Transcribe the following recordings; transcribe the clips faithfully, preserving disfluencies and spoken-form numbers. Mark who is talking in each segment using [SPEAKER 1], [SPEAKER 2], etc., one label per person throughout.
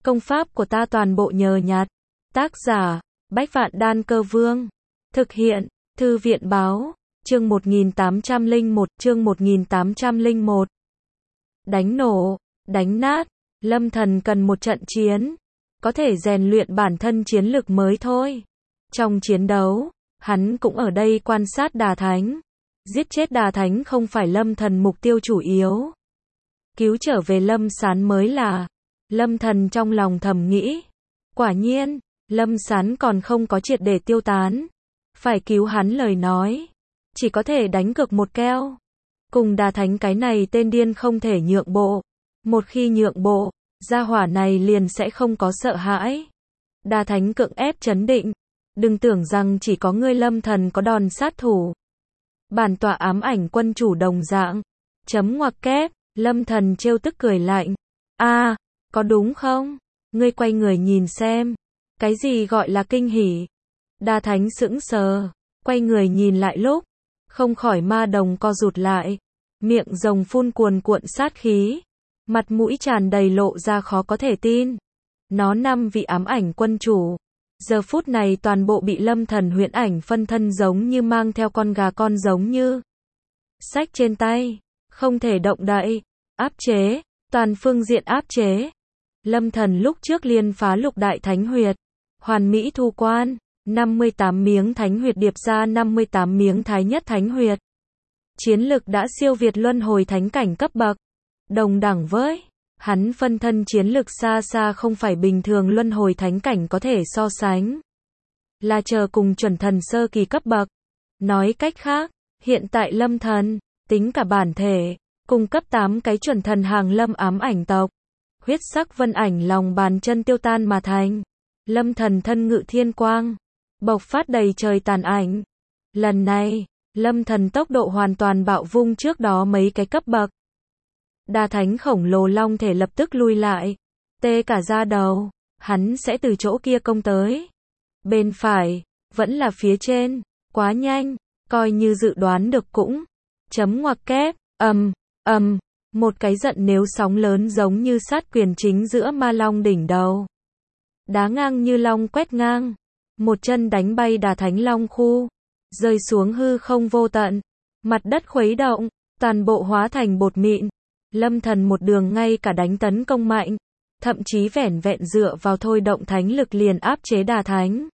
[SPEAKER 1] Công pháp của ta toàn bộ nhờ nhặt. Tác giả, Bách Vạn Đan Cơ Vương. Thực hiện, Thư viện Báo, chương một nghìn tám trăm lẻ một, chương một nghìn tám trăm lẻ một. Đánh nổ, đánh nát, Lâm Thần cần một trận chiến, có thể rèn luyện bản thân chiến lực mới thôi. Trong chiến đấu, hắn cũng ở đây quan sát Đà Thánh. Giết chết Đà Thánh không phải Lâm Thần mục tiêu chủ yếu. Cứu trở về Lâm Sán mới là. Lâm Thần trong lòng thầm nghĩ. Quả nhiên, Lâm Sán còn không có triệt để tiêu tán. Phải cứu hắn lời nói. Chỉ có thể đánh cược một keo. Cùng Đà Thánh cái này tên điên không thể nhượng bộ. Một khi nhượng bộ, gia hỏa này liền sẽ không có sợ hãi. Đà Thánh cưỡng ép trấn định. Đừng tưởng rằng chỉ có ngươi Lâm Thần có đòn sát thủ. Bản tọa ám ảnh quân chủ đồng dạng. Chấm ngoặc kép, Lâm Thần trêu tức cười lạnh. A, à, có đúng không? Ngươi quay người nhìn xem. Cái gì gọi là kinh hỉ? Đà Thánh sững sờ, quay người nhìn lại lúc, không khỏi ma đồng co rụt lại. Miệng rồng phun cuồn cuộn sát khí. Mặt mũi tràn đầy lộ ra khó có thể tin. Nó năm vị ám ảnh quân chủ. Giờ phút này toàn bộ bị Lâm Thần huyễn ảnh phân thân giống như mang theo con gà con giống như. Sách trên tay, không thể động đậy, áp chế, toàn phương diện áp chế. Lâm Thần lúc trước liên phá lục đại thánh huyệt, hoàn mỹ thu quan, năm mươi tám miếng thánh huyệt điệp ra năm mươi tám miếng thái nhất thánh huyệt. Chiến lực đã siêu việt luân hồi thánh cảnh cấp bậc, đồng đẳng với hắn phân thân chiến lực xa xa không phải bình thường luân hồi thánh cảnh có thể so sánh. Là chờ cùng chuẩn thần sơ kỳ cấp bậc. Nói cách khác, hiện tại Lâm Thần, tính cả bản thể, cùng cấp tám cái chuẩn thần hàng lâm ám ảnh tộc. Huyết sắc vân ảnh lòng bàn chân tiêu tan mà thành. Lâm Thần thân ngự thiên quang, bộc phát đầy trời tàn ảnh. Lần này, Lâm Thần tốc độ hoàn toàn bạo vung trước đó mấy cái cấp bậc. Đà Thánh khổng lồ long thể lập tức lui lại, tê cả da đầu, hắn sẽ từ chỗ kia công tới. Bên phải, vẫn là phía trên, quá nhanh, coi như dự đoán được cũng. Chấm ngoặc kép, ầm, ầm, một cái giận nếu sóng lớn giống như sát quyền chính giữa ma long đỉnh đầu. Đá ngang như long quét ngang, một chân đánh bay Đà Thánh long khu, rơi xuống hư không vô tận, mặt đất khuấy động, toàn bộ hóa thành bột mịn. Lâm Thần một đường ngay cả đánh tấn công mạnh, thậm chí vẻn vẹn dựa vào thôi động thánh lực liền áp chế Đà Thánh.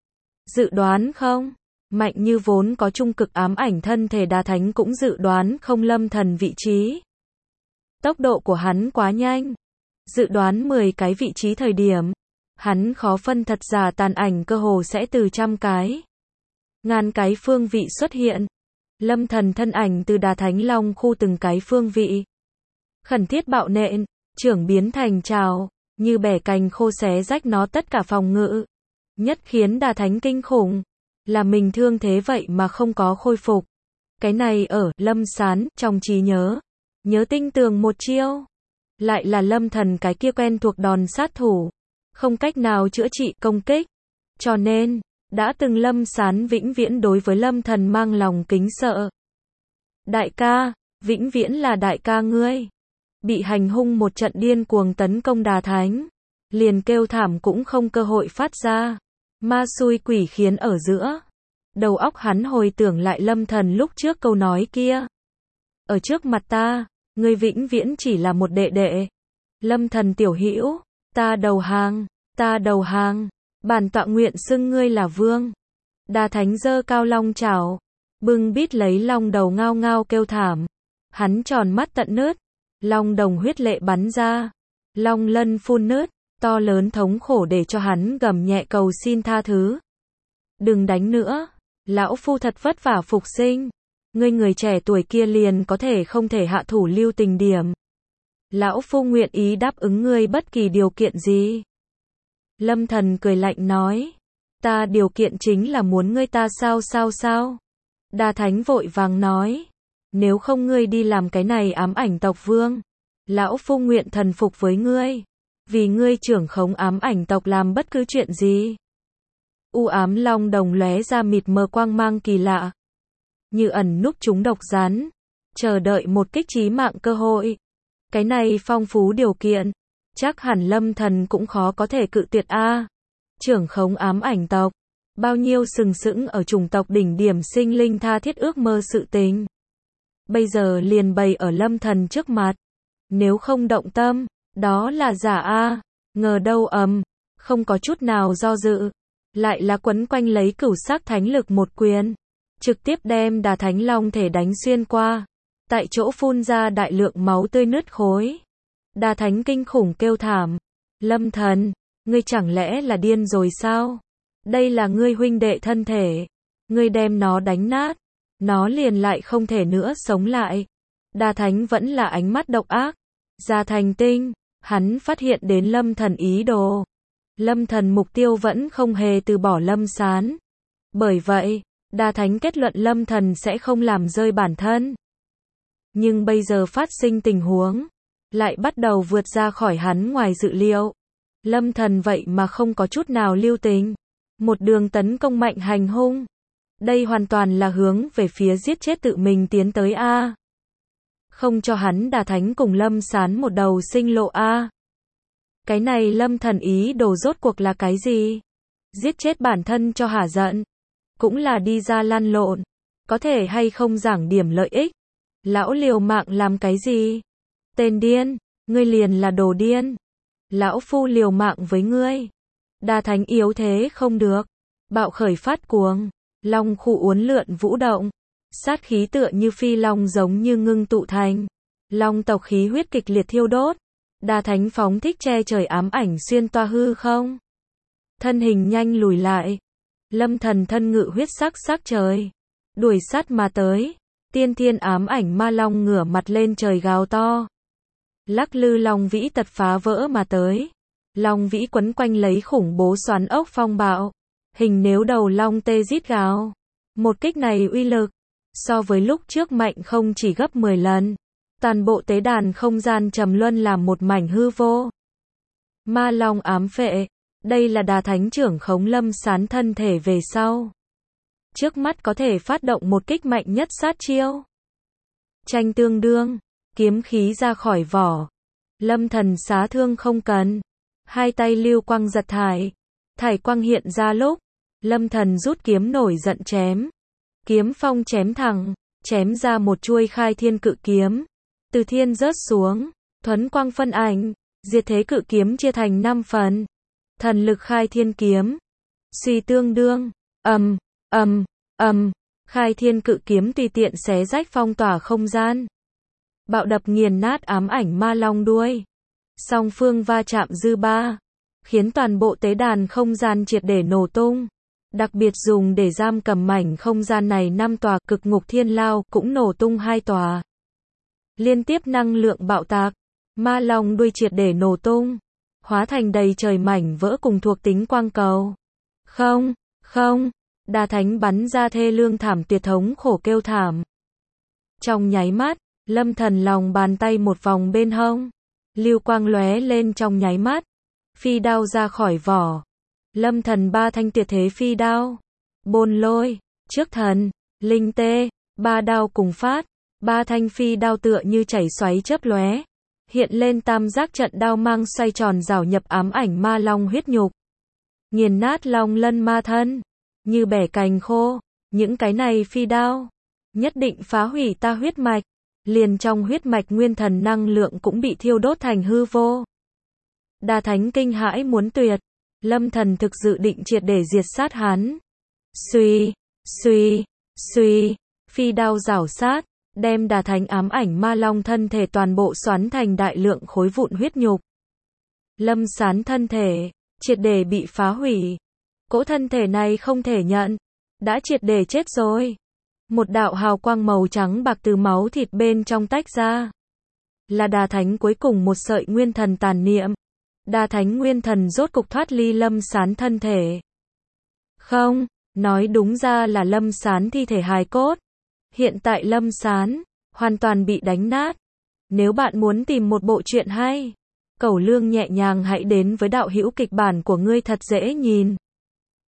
[SPEAKER 1] Dự đoán không? Mạnh như vốn có trung cực ám ảnh thân thể Đà Thánh cũng dự đoán không Lâm Thần vị trí. Tốc độ của hắn quá nhanh. Dự đoán mười cái vị trí thời điểm, hắn khó phân thật giả tàn ảnh cơ hồ sẽ từ trăm cái, ngàn cái phương vị xuất hiện. Lâm Thần thân ảnh từ Đà Thánh long khu từng cái phương vị. Khẩn thiết bạo nện, trưởng biến thành trào, như bẻ cành khô xé rách nó tất cả phòng ngự. Nhất khiến Đà Thánh kinh khủng, là mình thương thế vậy mà không có khôi phục. Cái này ở Lâm Sán trong trí nhớ, nhớ tinh tường một chiêu. Lại là Lâm Thần cái kia quen thuộc đòn sát thủ, không cách nào chữa trị công kích. Cho nên, đã từng Lâm Sán vĩnh viễn đối với Lâm Thần mang lòng kính sợ. Đại ca, vĩnh viễn là đại ca ngươi. Bị hành hung một trận điên cuồng tấn công Đà Thánh, liền kêu thảm cũng không cơ hội phát ra. Ma xui quỷ khiến ở giữa. Đầu óc hắn hồi tưởng lại Lâm Thần lúc trước câu nói kia. Ở trước mặt ta, ngươi vĩnh viễn chỉ là một đệ đệ. Lâm Thần tiểu hữu, ta đầu hàng, ta đầu hàng. Bản tọa nguyện xưng ngươi là vương. Đà Thánh giơ cao long chảo, bưng bít lấy long đầu ngao ngao kêu thảm. Hắn tròn mắt tận nứt, long đồng huyết lệ bắn ra, long lân phun nứt, to lớn thống khổ để cho hắn gầm nhẹ cầu xin tha thứ. Đừng đánh nữa, lão phu thật vất vả phục sinh, ngươi người trẻ tuổi kia liền có thể không thể hạ thủ lưu tình điểm. Lão phu nguyện ý đáp ứng ngươi bất kỳ điều kiện gì. Lâm Thần cười lạnh nói, ta điều kiện chính là muốn ngươi ta sao sao sao. Đà Thánh vội vàng nói, nếu không ngươi đi làm cái này ám ảnh tộc vương, lão phu nguyện thần phục với ngươi, vì ngươi trưởng khống ám ảnh tộc làm bất cứ chuyện gì. U ám long đồng lóe ra mịt mờ quang mang kỳ lạ, như ẩn núp chúng độc rắn, chờ đợi một kích chí mạng cơ hội. Cái này phong phú điều kiện, Chắc hẳn Lâm Thần cũng khó có thể cự tuyệt a. Trưởng khống ám ảnh tộc, bao nhiêu sừng sững ở chủng tộc đỉnh điểm sinh linh tha thiết ước mơ sự tình. Bây giờ liền bày ở Lâm Thần trước mặt. Nếu không động tâm, đó là giả a. Ngờ đâu ầm, không có chút nào do dự, lại là quấn quanh lấy cửu sắc thánh lực một quyền, trực tiếp đem Đà Thánh Long thể đánh xuyên qua, tại chỗ phun ra đại lượng máu tươi nứt khối. Đà Thánh kinh khủng kêu thảm, Lâm Thần, ngươi chẳng lẽ là điên rồi sao? Đây là ngươi huynh đệ thân thể, ngươi đem nó đánh nát, nó liền lại không thể nữa sống lại. Đà Thánh vẫn là ánh mắt độc ác, ra thành tinh, hắn phát hiện đến Lâm Thần ý đồ. Lâm Thần mục tiêu vẫn không hề từ bỏ Lâm Sán. Bởi vậy, Đà Thánh kết luận Lâm Thần sẽ không làm rơi bản thân. Nhưng bây giờ phát sinh tình huống, lại bắt đầu vượt ra khỏi hắn ngoài dự liệu. Lâm Thần vậy mà không có chút nào lưu tình, một đường tấn công mạnh hành hung. Đây hoàn toàn là hướng về phía giết chết tự mình tiến tới a. Không cho hắn Đà Thánh cùng Lâm Sán một đầu sinh lộ a. Cái này Lâm Thần ý đồ rốt cuộc là cái gì? Giết chết bản thân cho hả giận, cũng là đi ra lăn lộn, có thể hay không giảng điểm lợi ích. Lão liều mạng làm cái gì? Tên điên, ngươi liền là đồ điên. Lão phu liều mạng với ngươi. Đà Thánh yếu thế không được, bạo khởi phát cuồng, long khu uốn lượn vũ động, sát khí tựa như phi long giống như ngưng tụ thành. Long tộc khí huyết kịch liệt thiêu đốt. Đà Thánh phóng thích che trời ám ảnh xuyên toa hư không. Thân hình nhanh lùi lại. Lâm Thần thân ngự huyết sắc sắc trời, đuổi sát mà tới. Tiên thiên ám ảnh ma long ngửa mặt lên trời gào to. Lắc lư long vĩ tật phá vỡ mà tới. Long vĩ quấn quanh lấy khủng bố xoắn ốc phong bạo. Hình nếu đầu long tê rít gào. Một kích này uy lực, so với lúc trước mạnh không chỉ gấp mười lần. Toàn bộ tế đàn không gian trầm luân làm một mảnh hư vô. Ma long ám phệ, đây là Đà Thánh trưởng khống Lâm Sán thân thể về sau. Trước mắt có thể phát động một kích mạnh nhất sát chiêu. Tranh tương đương, kiếm khí ra khỏi vỏ. Lâm Thần xá thương không cần. Hai tay lưu quang giật thải. Thải quang hiện ra lúc, Lâm Thần rút kiếm nổi giận chém. Kiếm phong chém thẳng, chém ra một chuôi khai thiên cự kiếm. Từ thiên rớt xuống, thuấn quang phân ảnh, diệt thế cự kiếm chia thành năm phần. Thần lực khai thiên kiếm. Suy tương đương, ầm, ầm, ầm, khai thiên cự kiếm tùy tiện xé rách phong tỏa không gian. Bạo đập nghiền nát ám ảnh ma long đuôi. Song phương va chạm dư ba, khiến toàn bộ tế đàn không gian triệt để nổ tung. Đặc biệt dùng để giam cầm mảnh không gian này năm tòa cực ngục thiên lao cũng nổ tung hai tòa. Liên tiếp năng lượng bạo tạc, ma long đuôi triệt để nổ tung, hóa thành đầy trời mảnh vỡ cùng thuộc tính quang cầu. Không, không, Đà Thánh bắn ra thê lương thảm tuyệt thống khổ kêu thảm. Trong nháy mắt, Lâm Thần lòng bàn tay một vòng bên hông, lưu quang lóe lên trong nháy mắt, phi đao ra khỏi vỏ. Lâm Thần ba thanh tuyệt thế phi đao, bôn lôi, trước thần, linh tê, ba đao cùng phát. Ba thanh phi đao tựa như chảy xoáy chớp lóe, hiện lên tam giác trận đao mang xoay tròn rào nhập ám ảnh ma long huyết nhục, nghiền nát long lân ma thân, như bẻ cành khô. Những cái này phi đao, nhất định phá hủy ta huyết mạch, liền trong huyết mạch nguyên thần năng lượng cũng bị thiêu đốt thành hư vô. Đà Thánh kinh hãi muốn tuyệt, Lâm Thần thực dự định triệt để diệt sát hắn. Suy, suy, suy, phi đao rảo sát, đem Đà Thánh ám ảnh ma long thân thể toàn bộ xoắn thành đại lượng khối vụn huyết nhục. Lâm Sán thân thể, triệt để bị phá hủy. Cỗ thân thể này không thể nhận, đã triệt để chết rồi. Một đạo hào quang màu trắng bạc từ máu thịt bên trong tách ra. Là Đà Thánh cuối cùng một sợi nguyên thần tàn niệm. Đà Thánh nguyên thần rốt cục thoát ly Lâm Sán thân thể. Không, nói đúng ra là Lâm Sán thi thể hài cốt. Hiện tại Lâm Sán hoàn toàn bị đánh nát. Nếu bạn muốn tìm một bộ truyện hay, Cẩu Lương nhẹ nhàng hãy đến với đạo hữu kịch bản của ngươi thật dễ nhìn.